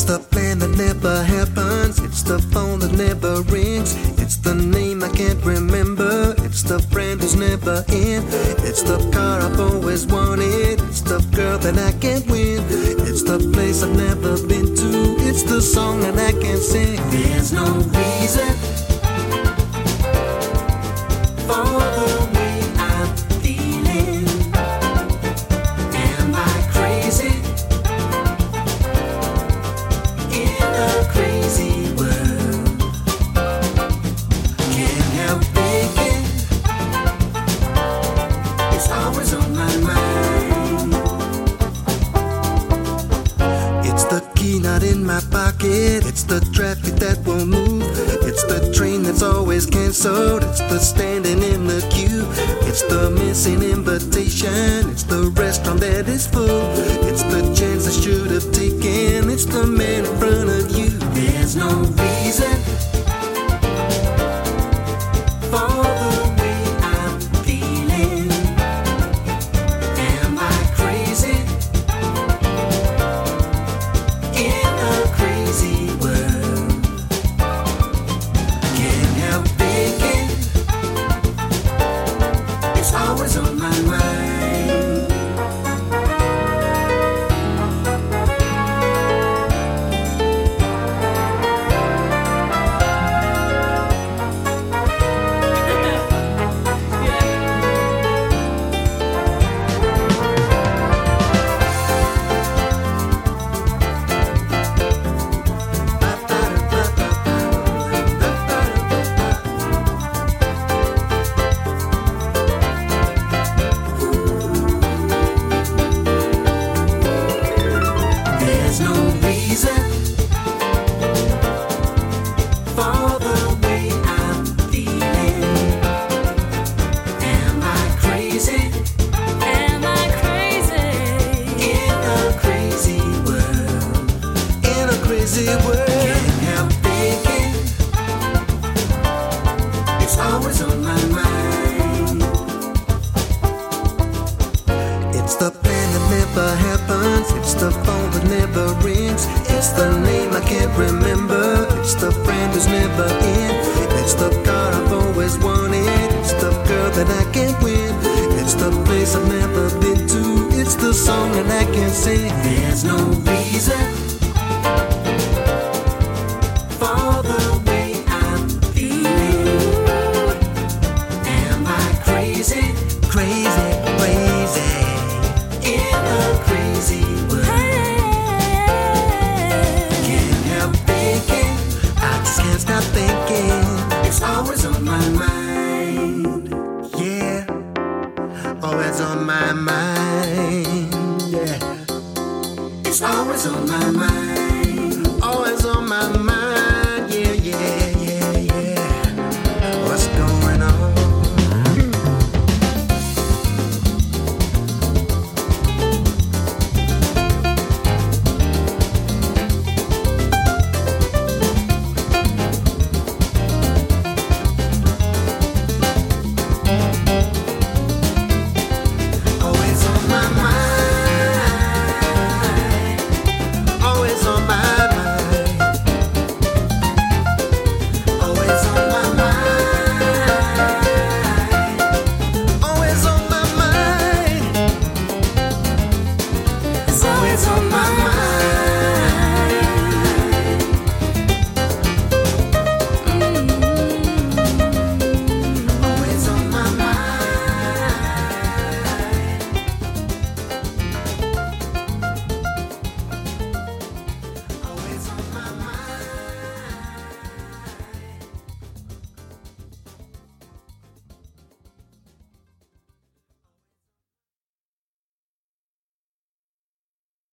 It's the plan that never happens. It's the phone that never rings. It's the name I can't remember. It's the friend who's never in. It's the car I've always wanted. It's the girl that I can't win. It's the place I've never been to. It's the song that I can't sing. There's no reason for the way I'm feeling. Am I crazy in a crazy world? Can't help thinking it's always on my mind. It's the key not in my pocket. It's the traffic that won't move. It's the train that's always canceled. It's the standing in the queue. It's the missing invitation. It's the restaurant that is full. It's the chance I should have taken. It's the man in front of you. There's no reason for the way I'm feeling. Am I crazy in a crazy world? Can't help thinking it's always on my mind. There's no reason for the way I'm feeling. Am I crazy? Am I crazy? In a crazy world. In a crazy world. Can't help thinking it's always on my mind. It's the plan that never happens. It's the phone that never rings. It's the name I can't remember. It's the friend who's never in. It's the car I've always wanted. It's the girl that I can't win. It's the place I've never been to. It's the song that I can't sing. There's no reason for the way I'm feeling. Am I crazy? Crazy, crazy. In a crazy world. Can't help thinking. I just can't stop thinking. It's always on my mind. Yeah, always on my mind. Yeah, it's always on my mind. Always on my mind.